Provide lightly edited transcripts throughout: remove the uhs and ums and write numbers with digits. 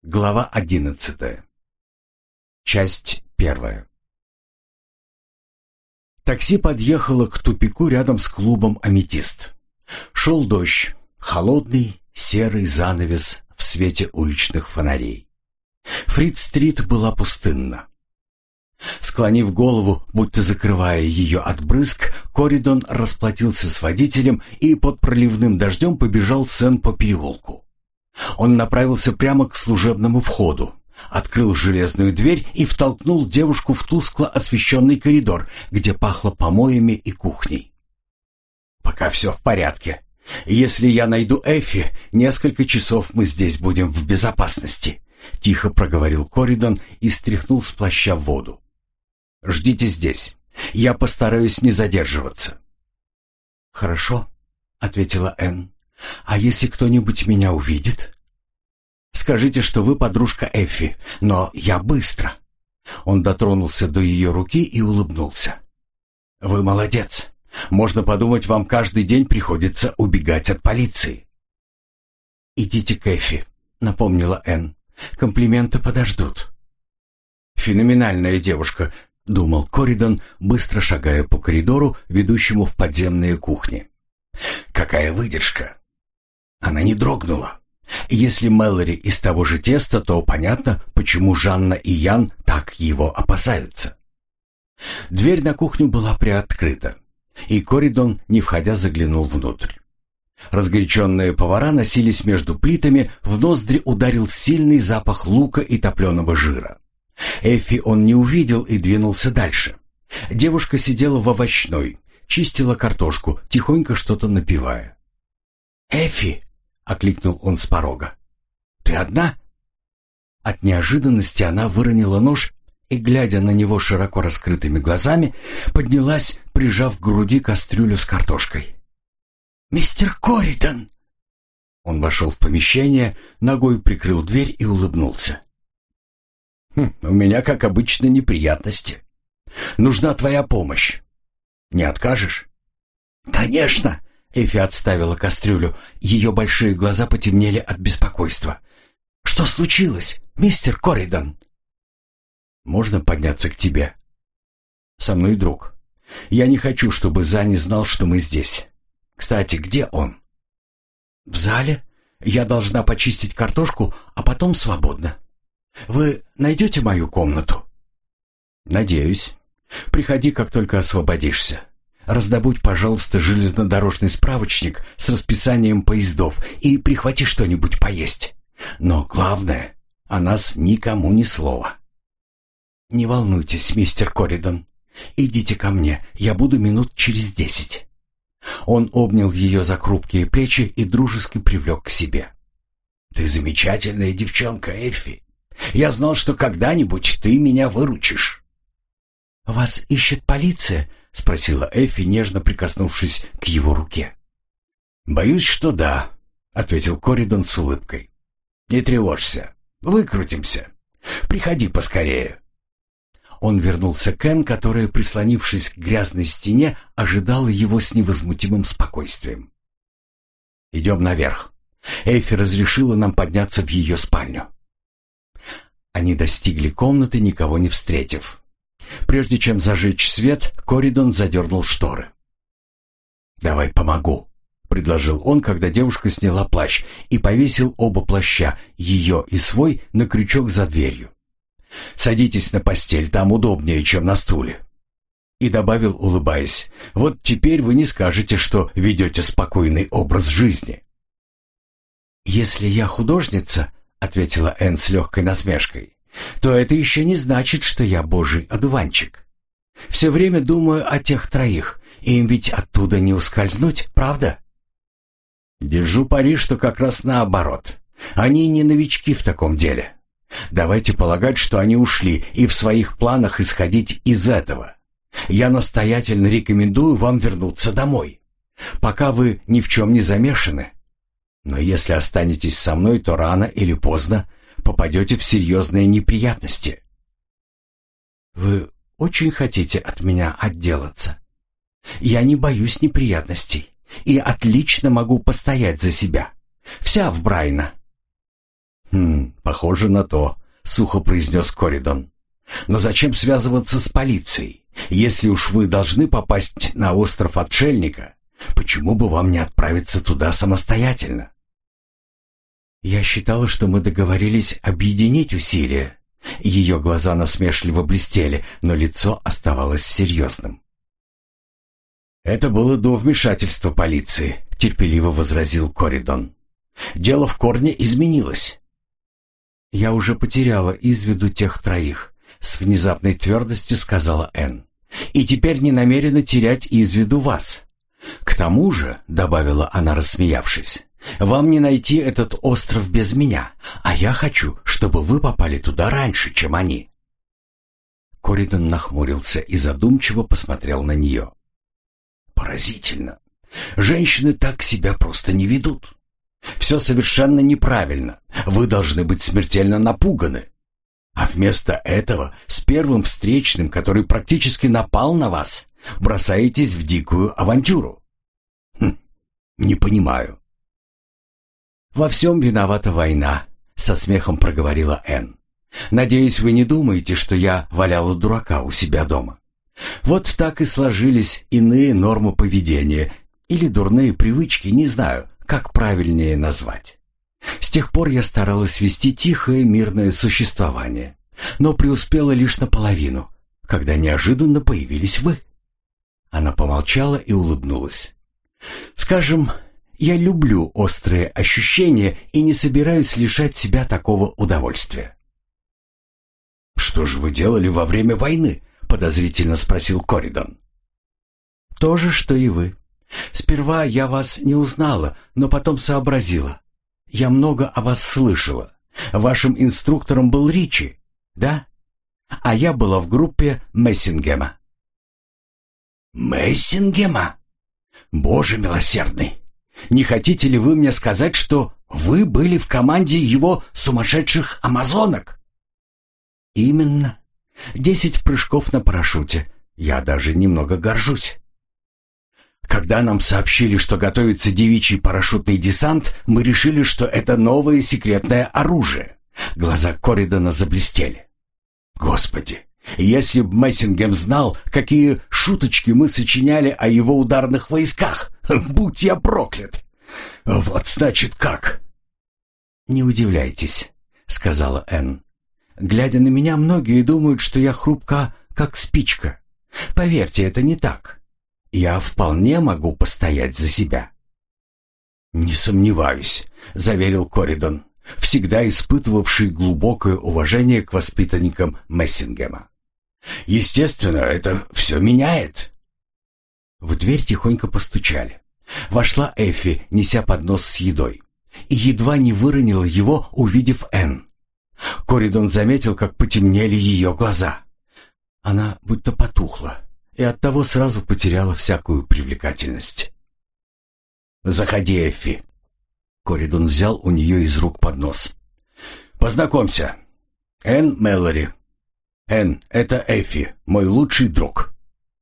Глава 11. Часть 1. Такси подъехало к тупику рядом с клубом «Аметист». Шел дождь, холодный серый занавес в свете уличных фонарей. Фрид-стрит была пустынна. Склонив голову, будто закрывая ее от брызг, Коридон расплатился с водителем и под проливным дождем побежал Сен по переулку. Он направился прямо к служебному входу, открыл железную дверь и втолкнул девушку в тускло освещенный коридор, где пахло помоями и кухней. «Пока все в порядке. Если я найду Эффи, несколько часов мы здесь будем в безопасности», — тихо проговорил Коридон и стряхнул с плаща воду. «Ждите здесь. Я постараюсь не задерживаться». «Хорошо», — ответила Энн. «А если кто-нибудь меня увидит?» «Скажите, что вы подружка Эффи, но я быстро». Он дотронулся до ее руки и улыбнулся. «Вы молодец. Можно подумать, вам каждый день приходится убегать от полиции». «Идите к Эффи», — напомнила Энн. «Комплименты подождут». «Феноменальная девушка», — думал Коридон, быстро шагая по коридору, ведущему в подземные кухни. «Какая выдержка!» Она не дрогнула. Если Мэлори из того же теста, то понятно, почему Жанна и Ян так его опасаются. Дверь на кухню была приоткрыта, и Коридон, не входя, заглянул внутрь. Разгоряченные повара носились между плитами, в ноздри ударил сильный запах лука и топленого жира. Эффи он не увидел и двинулся дальше. Девушка сидела в овощной, чистила картошку, тихонько что-то напевая. «Эффи!» — окликнул он с порога. «Ты одна?» От неожиданности она выронила нож и, глядя на него широко раскрытыми глазами, поднялась, прижав к груди кастрюлю с картошкой. «Мистер Коридон!» Он вошел в помещение, ногой прикрыл дверь и улыбнулся. «У меня, как обычно, неприятности. Нужна твоя помощь. Не откажешь?» «Конечно!» — Эффи отставила кастрюлю. Ее большие глаза потемнели от беспокойства. «Что случилось, мистер Коридон?» «Можно подняться к тебе?» «Со мной друг. Я не хочу, чтобы Зани знал, что мы здесь. Кстати, где он?» «В зале. Я должна почистить картошку, а потом свободна. Вы найдете мою комнату?» «Надеюсь. Приходи, как только освободишься. Раздобудь, пожалуйста, железнодорожный справочник с расписанием поездов и прихвати что-нибудь поесть. Но главное, о нас никому ни слова». «Не волнуйтесь, мистер Коридон. Идите ко мне, я буду минут через 10». Он обнял ее за хрупкие плечи и дружески привлек к себе. «Ты замечательная девчонка, Эффи. Я знал, что когда-нибудь ты меня выручишь». «Вас ищет полиция?» — спросила Эффи, нежно прикоснувшись к его руке. «Боюсь, что да», — ответил Коридон с улыбкой. «Не тревожься, выкрутимся. Приходи поскорее». Он вернулся к Энн, которая, прислонившись к грязной стене, ожидала его с невозмутимым спокойствием. «Идем наверх. Эффи разрешила нам подняться в ее спальню». Они достигли комнаты, никого не встретив. Прежде чем зажечь свет, Коридон задернул шторы. «Давай помогу», — предложил он, когда девушка сняла плащ и повесил оба плаща, ее и свой, на крючок за дверью. «Садитесь на постель, там удобнее, чем на стуле». И добавил, улыбаясь: «Вот теперь вы не скажете, что ведете спокойный образ жизни». «Если я художница», — ответила Энн с легкой насмешкой, «то это еще не значит, что я божий одуванчик. Все время думаю о тех троих, им ведь оттуда не ускользнуть, правда?» «Держу пари, что как раз наоборот. Они не новички в таком деле. Давайте полагать, что они ушли, и в своих планах исходить из этого. Я настоятельно рекомендую вам вернуться домой, пока вы ни в чем не замешаны. Но если останетесь со мной, то рано или поздно попадете в серьезные неприятности». «Вы очень хотите от меня отделаться? Я не боюсь неприятностей и отлично могу постоять за себя. Вся в Брайна». «Похоже на то», — сухо произнес Коридон. «Но зачем связываться с полицией? Если уж вы должны попасть на остров Отшельника, почему бы вам не отправиться туда самостоятельно?» «Я считала, что мы договорились объединить усилия». Ее глаза насмешливо блестели, но лицо оставалось серьезным. «Это было до вмешательства полиции», — терпеливо возразил Коридон. «Дело в корне изменилось». «Я уже потеряла из виду тех троих», — с внезапной твердостью сказала Энн. «И теперь не намерена терять из виду вас. К тому же», — добавила она, рассмеявшись, «вам не найти этот остров без меня, а я хочу, чтобы вы попали туда раньше, чем они». Коридон нахмурился и задумчиво посмотрел на нее. «Поразительно. Женщины так себя просто не ведут. Все совершенно неправильно. Вы должны быть смертельно напуганы. А вместо этого, с первым встречным, который практически напал на вас, бросаетесь в дикую авантюру. Не понимаю». «Во всем виновата война», — со смехом проговорила Энн. «Надеюсь, вы не думаете, что я валяла дурака у себя дома. Вот так и сложились иные нормы поведения или дурные привычки, не знаю, как правильнее назвать. С тех пор я старалась вести тихое, мирное существование, но преуспела лишь наполовину, когда неожиданно появились вы». Она помолчала и улыбнулась. «Скажем, я люблю острые ощущения и не собираюсь лишать себя такого удовольствия». «Что же вы делали во время войны?» — подозрительно спросил Коридон. «То же, что и вы. Сперва я вас не узнала, но потом сообразила. Я много о вас слышала. Вашим инструктором был Ричи, да? А я была в группе Мессингема». «Мессингема? Боже милосердный! Не хотите ли вы мне сказать, что вы были в команде его сумасшедших амазонок?» «Именно. 10 прыжков на парашюте. Я даже немного горжусь». «Когда нам сообщили, что готовится девичий парашютный десант, мы решили, что это новое секретное оружие». Глаза Коридона заблестели. «Господи, если б Мессингем знал, какие шуточки мы сочиняли о его ударных войсках! Будь я проклят! Вот значит как!» «Не удивляйтесь», — сказала Энн. «Глядя на меня, многие думают, что я хрупка, как спичка. Поверьте, это не так. Я вполне могу постоять за себя». «Не сомневаюсь», — заверил Коридон, всегда испытывавший глубокое уважение к воспитанникам Мессингема. «Естественно, это все меняет». В дверь тихонько постучали. Вошла Эффи, неся поднос с едой, и едва не выронила его, увидев Энн. Коридон заметил, как потемнели ее глаза. Она будто потухла и оттого сразу потеряла всякую привлекательность. «Заходи, Эффи». Коридон взял у нее из рук поднос. «Познакомься. Энн Мэлори. Энн, это Эффи, мой лучший друг».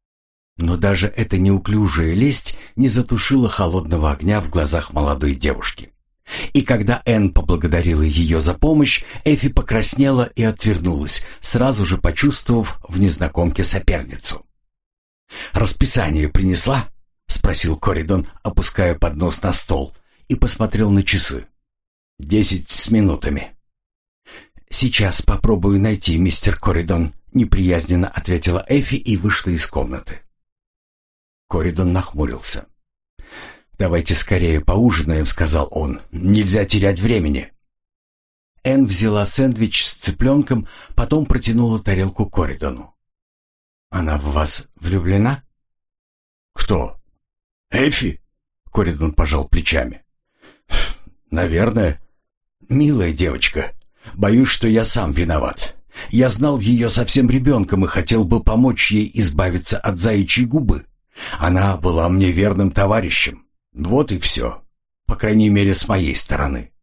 Но даже эта неуклюжая лесть не затушила холодного огня в глазах молодой девушки. И когда Энн поблагодарила ее за помощь, Эффи покраснела и отвернулась, сразу же почувствовав в незнакомке соперницу. «Расписание принесла?» — спросил Коридон, опуская поднос на стол, и посмотрел на часы. 10 с минутами. «Сейчас попробую найти, мистер Коридон», — неприязненно ответила Эффи и вышла из комнаты. Коридон нахмурился. «Давайте скорее поужинаем», — сказал он. «Нельзя терять времени». Энн взяла сэндвич с цыпленком, потом протянула тарелку Коридону. «Она в вас влюблена?» «Кто? Эффи?» — Коридон пожал плечами. «Наверное. Милая девочка. Боюсь, что я сам виноват. Я знал ее совсем ребенком и хотел бы помочь ей избавиться от заячьей губы. Она была мне верным товарищем. Вот и все. По крайней мере, с моей стороны».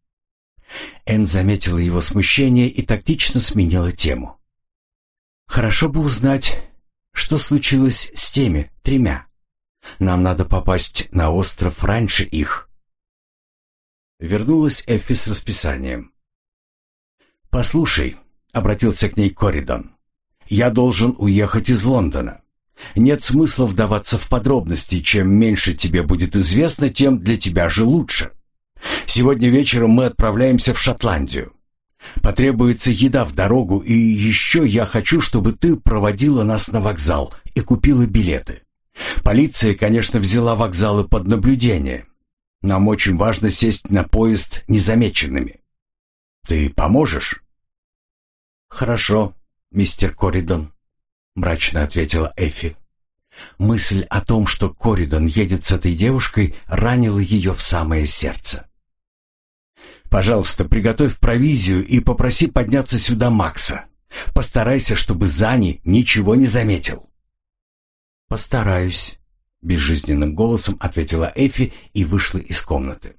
Энн заметила его смущение и тактично сменила тему. «Хорошо бы узнать, что случилось с теми 3. Нам надо попасть на остров раньше их». Вернулась Эффи с расписанием. «Послушай», — обратился к ней Коридон, — «я должен уехать из Лондона. Нет смысла вдаваться в подробности. Чем меньше тебе будет известно, тем для тебя же лучше. Сегодня вечером мы отправляемся в Шотландию. Потребуется еда в дорогу, и еще я хочу, чтобы ты проводила нас на вокзал и купила билеты. Полиция, конечно, взяла вокзалы под наблюдение. Нам очень важно сесть на поезд незамеченными. Ты поможешь?» «Хорошо, мистер Коридон», — мрачно ответила Эффи. Мысль о том, что Коридон едет с этой девушкой, ранила ее в самое сердце. «Пожалуйста, приготовь провизию и попроси подняться сюда Макса. Постарайся, чтобы Зани ничего не заметил». «Постараюсь», — безжизненным голосом ответила Эффи и вышла из комнаты.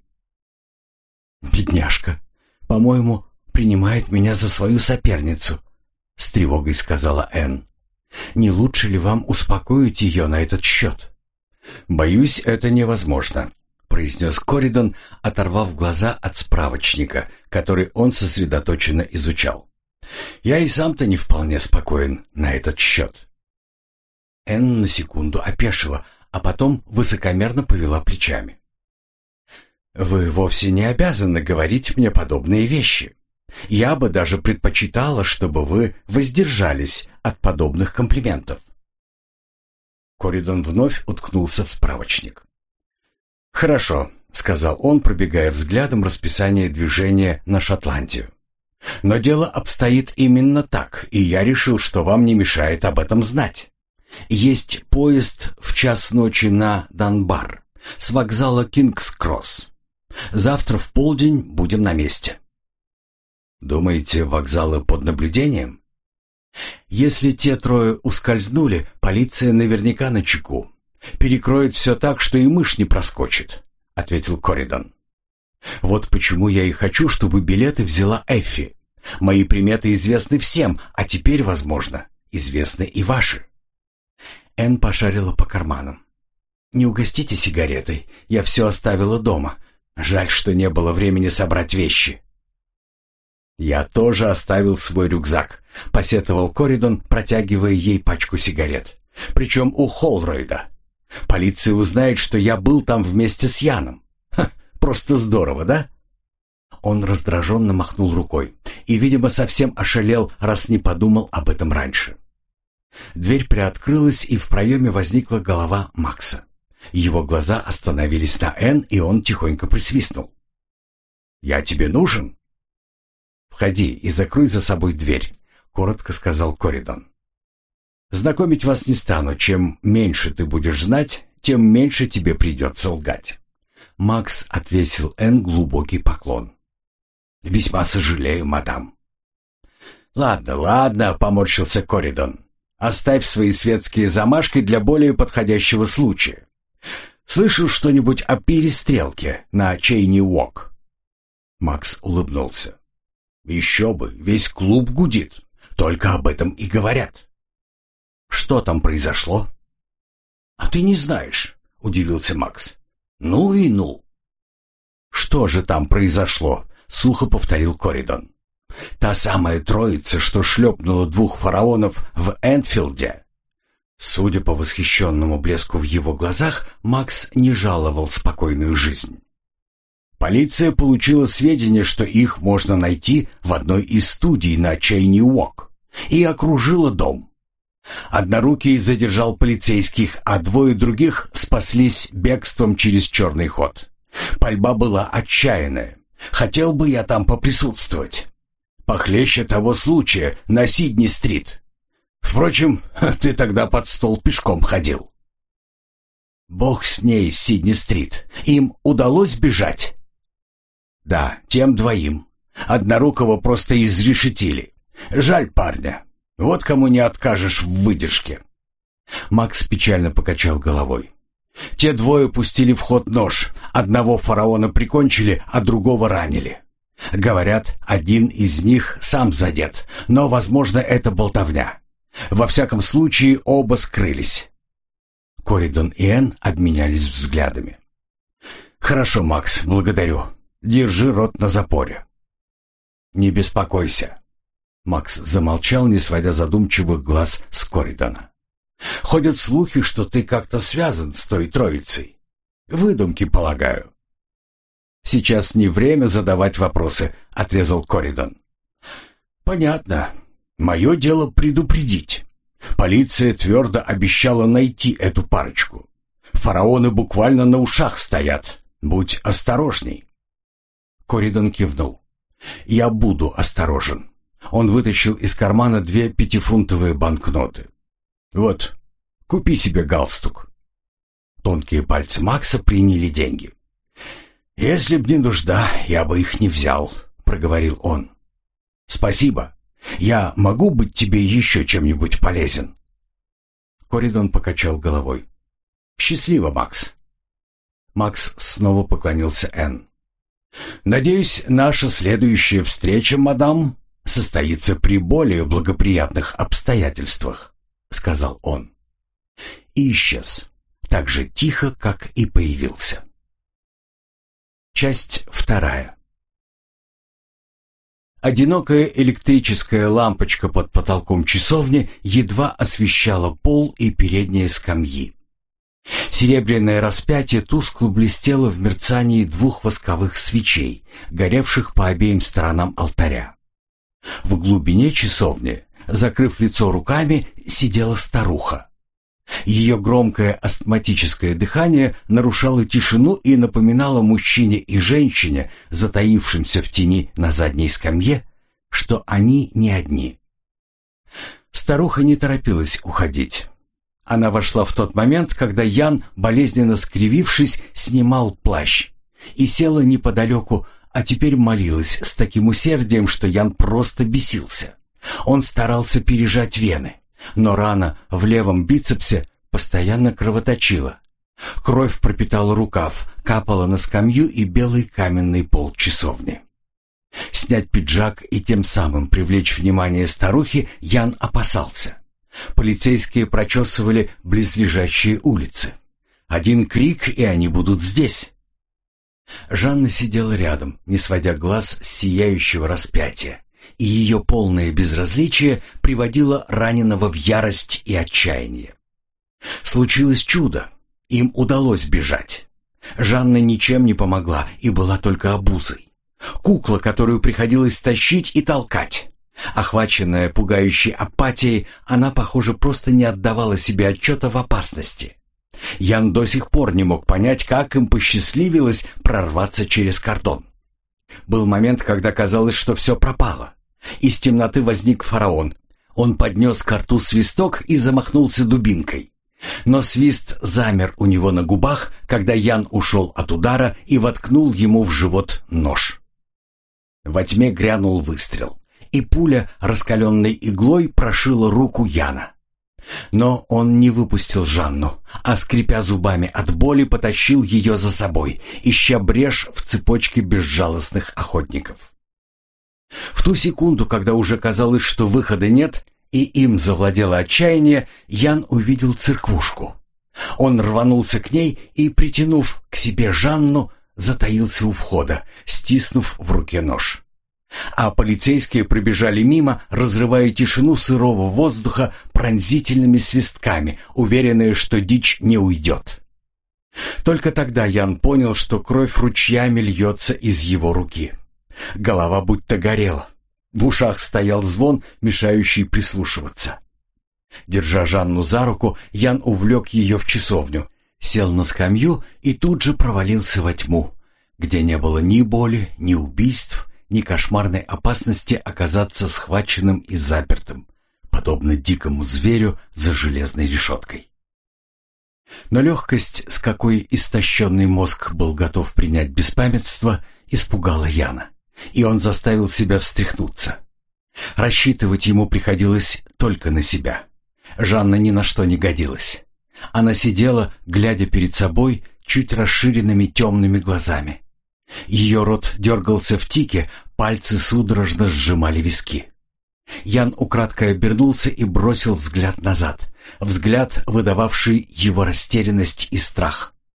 «Бедняжка, по-моему, принимает меня за свою соперницу», — с тревогой сказала Энн. «Не лучше ли вам успокоить ее на этот счет?» «Боюсь, это невозможно», — произнес Коридон, оторвав глаза от справочника, который он сосредоточенно изучал. «Я и сам-то не вполне спокоен на этот счет». Энн на секунду опешила, а потом высокомерно повела плечами. «Вы вовсе не обязаны говорить мне подобные вещи. Я бы даже предпочитала, чтобы вы воздержались от подобных комплиментов». Коридон вновь уткнулся в справочник. «Хорошо», — сказал он, пробегая взглядом расписание движения на Шотландию. «Но дело обстоит именно так, и я решил, что вам не мешает об этом знать. Есть поезд в 1:00 ночи на Данбар с вокзала Кингс-Кросс. Завтра в полдень будем на месте». «Думаете, вокзалы под наблюдением?» «Если те трое ускользнули, полиция наверняка на чеку. Перекроет все так, что и мышь не проскочит», — ответил Коридон. «Вот почему я и хочу, чтобы билеты взяла Эффи. Мои приметы известны всем, а теперь, возможно, известны и ваши». Энн пошарила по карманам. «Не угостите сигаретой, я все оставила дома. Жаль, что не было времени собрать вещи». «Я тоже оставил свой рюкзак», — посетовал Коридон, протягивая ей пачку сигарет. «Причем у Холройда. Полиция узнает, что я был там вместе с Яном. Ха, просто здорово, да?» Он раздраженно махнул рукой и, видимо, совсем ошалел, раз не подумал об этом раньше. Дверь приоткрылась, и в проеме возникла голова Макса. Его глаза остановились на Энн, и он тихонько присвистнул. «Я тебе нужен?» «Входи и закрой за собой дверь», — коротко сказал Коридон. «Знакомить вас не стану. Чем меньше ты будешь знать, тем меньше тебе придется лгать». Макс отвесил Энн глубокий поклон. «Весьма сожалею, мадам». «Ладно, ладно», — поморщился Коридон. «Оставь свои светские замашки для более подходящего случая. Слышал что-нибудь о перестрелке на Чейни-Уок?» Макс улыбнулся. «Еще бы, весь клуб гудит. Только об этом и говорят». «Что там произошло?» «А ты не знаешь», — удивился Макс. «Ну и ну». «Что же там произошло?» — сухо повторил Коридон. «Та самая троица, что шлепнула 2 фараонов в Энфилде». Судя по восхищенному блеску в его глазах, Макс не жаловал спокойную жизнь. Полиция получила сведения, что их можно найти в одной из студий на Чейни-Уок, и окружила дом. Однорукий задержал полицейских, а 2 других спаслись бегством через черный ход. Пальба была отчаянная. Хотел бы я там поприсутствовать. Похлеще того случая на Сидни-стрит. Впрочем, ты тогда под стол пешком ходил. Бог с ней, Сидни-стрит. Им удалось бежать? Да, тем 2. Однорукого просто изрешетили. Жаль парня. Вот кому не откажешь в выдержке. Макс печально покачал головой. Те 2 пустили в ход нож. Одного фараона прикончили, а другого ранили. Говорят, один из них сам задет, но, возможно, это болтовня. Во всяком случае, оба скрылись. Коридон и Энн обменялись взглядами. «Хорошо, Макс, благодарю. Держи рот на запоре». «Не беспокойся. Макс замолчал, не сводя задумчивых глаз с Корридона. «Ходят слухи, что ты как-то связан с той троицей. Выдумки, полагаю». «Сейчас не время задавать вопросы», — отрезал Корридон. «Понятно. Мое дело предупредить. Полиция твердо обещала найти эту парочку. Фараоны буквально на ушах стоят. Будь осторожней». Корридон кивнул. «Я буду осторожен». Он вытащил из кармана 2 пятифунтовые банкноты. «Вот, купи себе галстук». Тонкие пальцы Макса приняли деньги. «Если б не нужда, я бы их не взял», — проговорил он. «Спасибо. Я могу быть тебе еще чем-нибудь полезен?» Корридон покачал головой. «Счастливо, Макс». Макс снова поклонился Энн. «Надеюсь, наша следующая встреча, мадам, состоится при более благоприятных обстоятельствах», — сказал он. И исчез, так же тихо, как и появился. Часть 2. Одинокая электрическая лампочка под потолком часовни едва освещала пол и передние скамьи. Серебряное распятие тускло блестело в мерцании 2 восковых свечей, горевших по обеим сторонам алтаря. В глубине часовни, закрыв лицо руками, сидела старуха. Ее громкое астматическое дыхание нарушало тишину и напоминало мужчине и женщине, затаившимся в тени на задней скамье, что они не одни. Старуха не торопилась уходить. Она вошла в тот момент, когда Ян, болезненно скривившись, снимал плащ, и села неподалеку, а теперь молилась с таким усердием, что Ян просто бесился. Он старался пережать вены, но рана в левом бицепсе постоянно кровоточила. Кровь пропитала рукав, капала на скамью и белый каменный пол часовни. Снять пиджак и тем самым привлечь внимание старухи Ян опасался. Полицейские прочесывали близлежащие улицы. Один крик, и они будут здесь. Жанна сидела рядом, не сводя глаз с сияющего распятия, и ее полное безразличие приводило раненого в ярость и отчаяние. Случилось чудо. Им удалось бежать. Жанна ничем не помогла и была только обузой. Кукла, которую приходилось тащить и толкать. Охваченная пугающей апатией, она, похоже, просто не отдавала себе отчета в опасности. Ян до сих пор не мог понять, как им посчастливилось прорваться через кордон. Был момент, когда казалось, что все пропало. Из темноты возник фараон. Он поднес к рту свисток и замахнулся дубинкой. Но свист замер у него на губах, когда Ян ушел от удара и воткнул ему в живот нож. Во тьме грянул выстрел, и пуля, раскаленной иглой, прошила руку Яна. Но он не выпустил Жанну, а, скрипя зубами от боли, потащил ее за собой, ища брешь в цепочке безжалостных охотников. В ту секунду, когда уже казалось, что выхода нет, и им завладело отчаяние, Ян увидел церквушку. Он рванулся к ней и, притянув к себе Жанну, затаился у входа, стиснув в руке нож. А полицейские пробежали мимо, разрывая тишину сырого воздуха пронзительными свистками, уверенные, что дичь не уйдет. Только тогда Ян понял, что кровь ручьями льется из его руки. Голова будто горела. В ушах стоял звон, мешающий прислушиваться. Держа Жанну за руку, Ян увлек ее в часовню, сел на скамью и тут же провалился во тьму, где не было ни боли, ни убийств, ни кошмарной опасности оказаться схваченным и запертым, подобно дикому зверю за железной решеткой. Но легкость, с какой истощенный мозг был готов принять беспамятство, испугала Яна, и он заставил себя встряхнуться. Рассчитывать ему приходилось только на себя. Жанна ни на что не годилась. Она сидела, глядя перед собой чуть расширенными темными глазами. Ее рот дергался в тике, пальцы судорожно сжимали виски. Ян украдкой обернулся и бросил взгляд назад, взгляд, выдававший его растерянность и страх.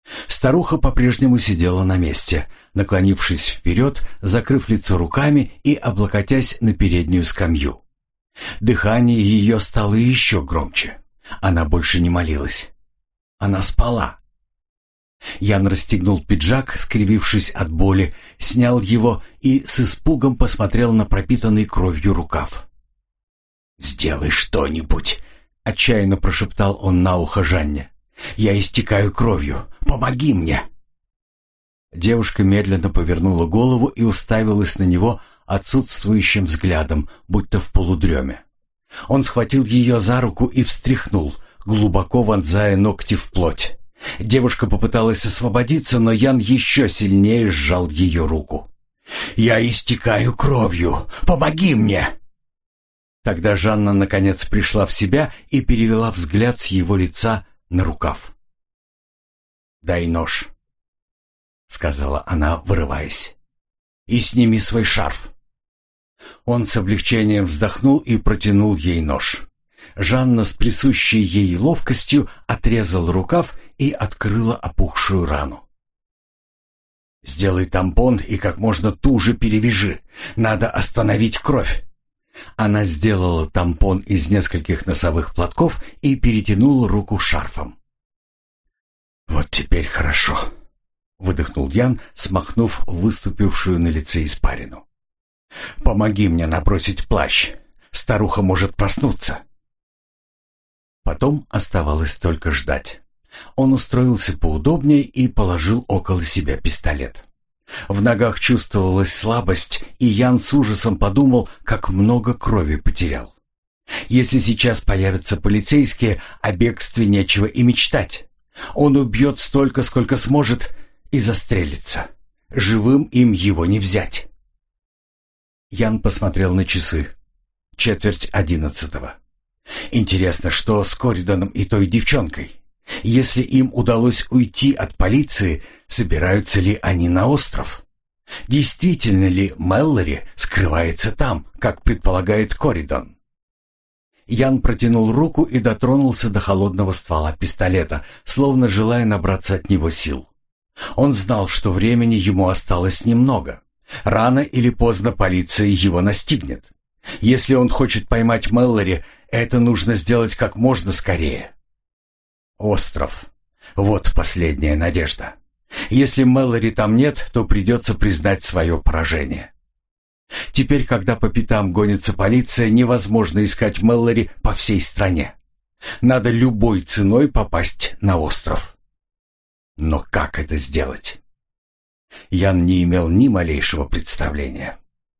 Старуха по-прежнему сидела на месте, наклонившись вперед, закрыв лицо руками и облокотясь на переднюю скамью. Дыхание ее стало еще громче. Она больше не молилась. Она спала. Ян расстегнул пиджак, скривившись от боли, снял его и с испугом посмотрел на пропитанный кровью рукав. «Сделай что-нибудь!» — отчаянно прошептал он на ухо Жанне. «Я истекаю кровью. Помоги мне!» Девушка медленно повернула голову и уставилась на него отсутствующим взглядом, будто в полудреме. Он схватил ее за руку и встряхнул, глубоко вонзая ногти в плоть. Девушка попыталась освободиться, но Ян еще сильнее сжал ее руку. «Я истекаю кровью! Помоги мне!» Тогда Жанна наконец пришла в себя и перевела взгляд с его лица на рукав. «Дай нож», — сказала она, вырываясь, — «и сними свой шарф». Он с облегчением вздохнул и протянул ей нож. Жанна с присущей ей ловкостью отрезала рукав и открыла опухшую рану. «Сделай тампон и как можно туже перевяжи. Надо остановить кровь». Она сделала тампон из нескольких носовых платков и перетянула руку шарфом. «Вот теперь хорошо», — выдохнул Ян, смахнув выступившую на лице испарину. «Помоги мне набросить плащ. Старуха может проснуться». Потом оставалось только ждать. Он устроился поудобнее и положил около себя пистолет. В ногах чувствовалась слабость, и Ян с ужасом подумал, как много крови потерял. Если сейчас появятся полицейские, о бегстве нечего и мечтать. Он убьет столько, сколько сможет, и застрелится. Живым им его не взять. Ян посмотрел на часы. 10:45. Интересно, что с Коридоном и той девчонкой? Если им удалось уйти от полиции, собираются ли они на остров? Действительно ли Мэллори скрывается там, как предполагает Коридон? Ян протянул руку и дотронулся до холодного ствола пистолета, словно желая набраться от него сил. Он знал, что времени ему осталось немного. Рано или поздно полиция его настигнет. Если он хочет поймать Мэллори, это нужно сделать как можно скорее. Остров. Вот последняя надежда. Если Мэллори там нет, то придется признать свое поражение. Теперь, когда по пятам гонится полиция, невозможно искать Мэллори по всей стране. Надо любой ценой попасть на остров. Но как это сделать? Ян не имел ни малейшего представления.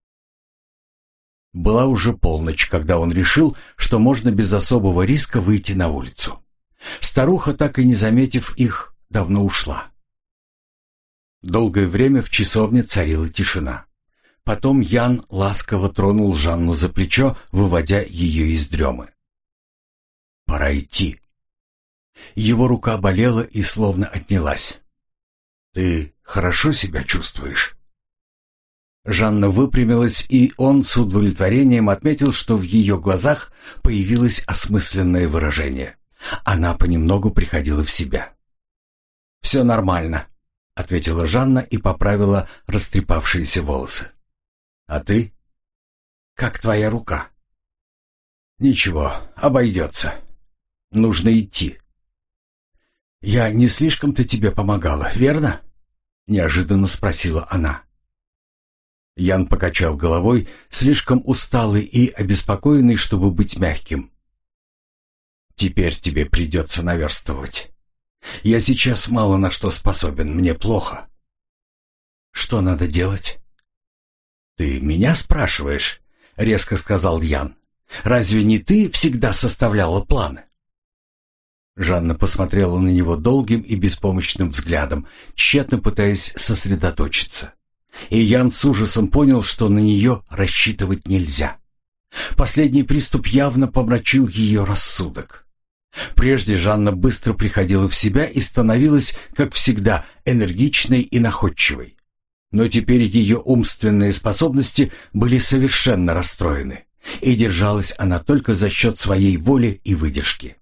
Была уже полночь, когда он решил, что можно без особого риска выйти на улицу. Старуха, так и не заметив их, давно ушла. Долгое время в часовне царила тишина. Потом Ян ласково тронул Жанну за плечо, выводя ее из дремы. «Пора идти». Его рука болела и словно отнялась. «Ты хорошо себя чувствуешь?» Жанна выпрямилась, и он с удовлетворением отметил, что в ее глазах появилось осмысленное выражение. Она понемногу приходила в себя. «Все нормально», — ответила Жанна и поправила растрепавшиеся волосы. «А ты? Как твоя рука?» «Ничего, обойдется. Нужно идти». «Я не слишком-то тебе помогала, верно?» — неожиданно спросила она. Ян покачал головой, слишком усталый и обеспокоенный, чтобы быть мягким. «Теперь тебе придется наверстывать. Я сейчас мало на что способен, мне плохо». «Что надо делать?» «Ты меня спрашиваешь?» — резко сказал Ян. «Разве не ты всегда составляла планы?» Жанна посмотрела на него долгим и беспомощным взглядом, тщетно пытаясь сосредоточиться. И Ян с ужасом понял, что на нее рассчитывать нельзя. Последний приступ явно помрачил ее рассудок. Прежде Жанна быстро приходила в себя и становилась, как всегда, энергичной и находчивой. Но теперь ее умственные способности были совершенно расстроены, и держалась она только за счет своей воли и выдержки.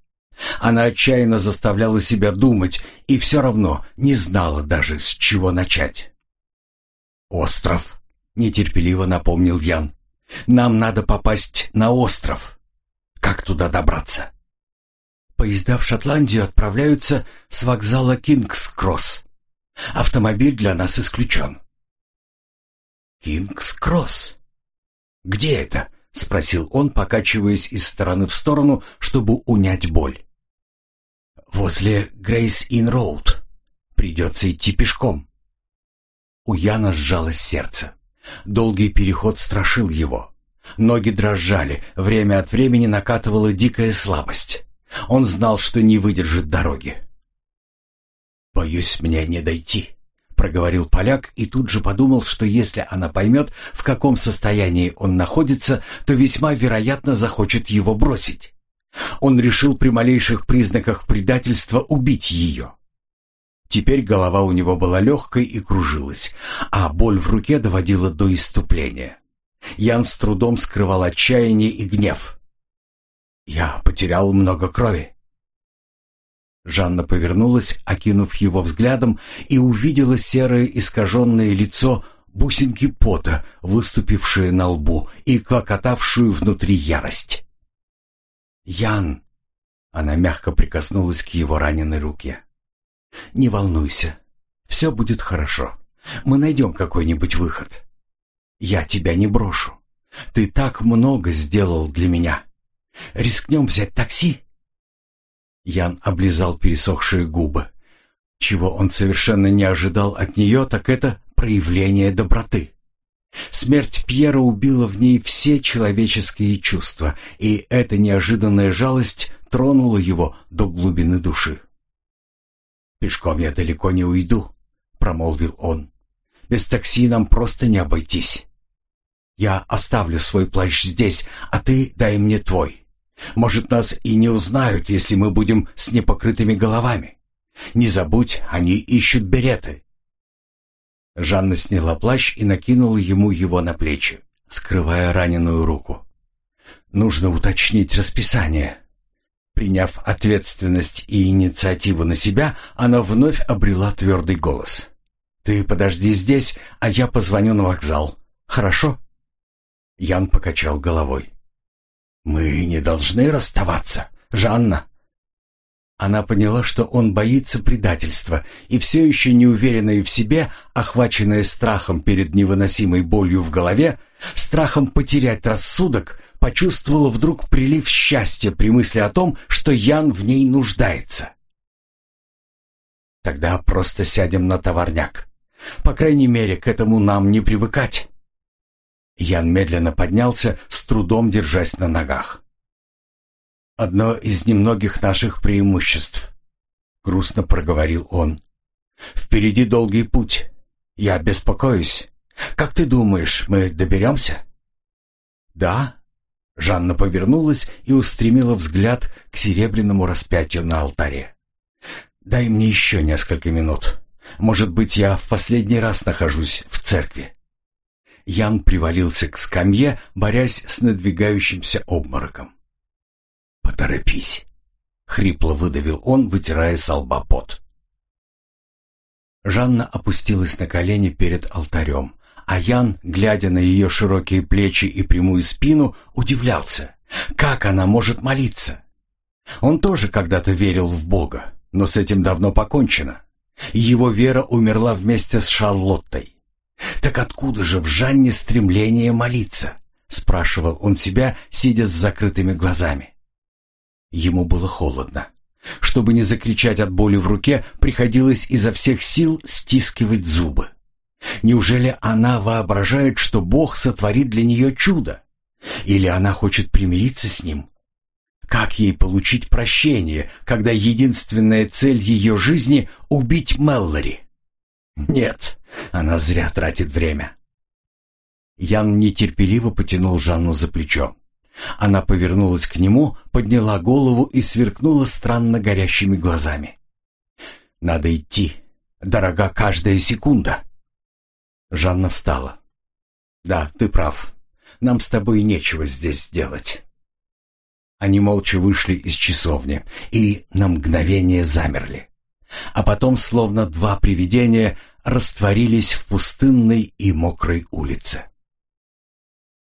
Она отчаянно заставляла себя думать и все равно не знала даже, с чего начать. «Остров», — нетерпеливо напомнил Ян. «Нам надо попасть на остров. Как туда добраться?» «Поезда в Шотландию отправляются с вокзала Кингс-Кросс. Автомобиль для нас исключен». «Кингс-Кросс? Где это?» — спросил он, покачиваясь из стороны в сторону, чтобы унять боль. «Возле Грейс-Ин-Роуд. Придется идти пешком». У Яна сжалось сердце. Долгий переход страшил его. Ноги дрожали, время от времени накатывала дикая слабость. Он знал, что не выдержит дороги. «Боюсь, мне не дойти», — проговорил поляк и тут же подумал, что если она поймет, в каком состоянии он находится, то весьма вероятно захочет его бросить. Он решил при малейших признаках предательства убить ее. Теперь голова у него была легкой и кружилась, а боль в руке доводила до исступления. Ян с трудом скрывал отчаяние и гнев. «Я потерял много крови». Жанна повернулась, окинув его взглядом, и увидела серое искаженное лицо, бусинки пота, выступившие на лбу и клокотавшую внутри ярость. «Ян!» — она мягко прикоснулась к его раненой руке. «Не волнуйся, все будет хорошо. Мы найдем какой-нибудь выход. Я тебя не брошу. Ты так много сделал для меня. Рискнем взять такси?» Ян облизал пересохшие губы. Чего он совершенно не ожидал от нее, так это проявление доброты. Смерть Пьера убила в ней все человеческие чувства, и эта неожиданная жалость тронула его до глубины души. «Пешком я далеко не уйду», — промолвил он. «Без такси нам просто не обойтись. Я оставлю свой плащ здесь, а ты дай мне твой. Может, нас и не узнают, если мы будем с непокрытыми головами. Не забудь, они ищут береты». Жанна сняла плащ и накинула ему его на плечи, скрывая раненую руку. «Нужно уточнить расписание». Приняв ответственность и инициативу на себя, она вновь обрела твердый голос. «Ты подожди здесь, а я позвоню на вокзал. Хорошо?» Ян покачал головой. «Мы не должны расставаться, Жанна». Она поняла, что он боится предательства, и все еще неуверенная в себе, охваченная страхом перед невыносимой болью в голове, страхом потерять рассудок, почувствовала вдруг прилив счастья при мысли о том, что Ян в ней нуждается. «Тогда просто сядем на товарняк. По крайней мере, к этому нам не привыкать». Ян медленно поднялся, с трудом держась на ногах. «Одно из немногих наших преимуществ», — грустно проговорил он. «Впереди долгий путь. Я беспокоюсь. Как ты думаешь, мы доберемся?» «Да». Жанна повернулась и устремила взгляд к серебряному распятию на алтаре. «Дай мне еще несколько минут. Может быть, я в последний раз нахожусь в церкви». Ян привалился к скамье, борясь с надвигающимся обмороком. «Поторопись», — хрипло выдавил он, вытирая со лба пот. Жанна опустилась на колени перед алтарем, а Ян, глядя на ее широкие плечи и прямую спину, удивлялся, как она может молиться. Он тоже когда-то верил в Бога, но с этим давно покончено. Его вера умерла вместе с Шарлоттой. «Так откуда же в Жанне стремление молиться?» — спрашивал он себя, сидя с закрытыми глазами. Ему было холодно. Чтобы не закричать от боли в руке, приходилось изо всех сил стискивать зубы. Неужели она воображает, что Бог сотворит для нее чудо? Или она хочет примириться с Ним? Как ей получить прощение, когда единственная цель ее жизни — убить Мэллори? Нет, она зря тратит время. Ян нетерпеливо потянул Жанну за плечо. Она повернулась к нему, подняла голову и сверкнула странно горящими глазами. «Надо идти. Дорога каждая секунда». Жанна встала. «Да, ты прав. Нам с тобой нечего здесь делать». Они молча вышли из часовни и на мгновение замерли. А потом, словно два привидения, растворились в пустынной и мокрой улице.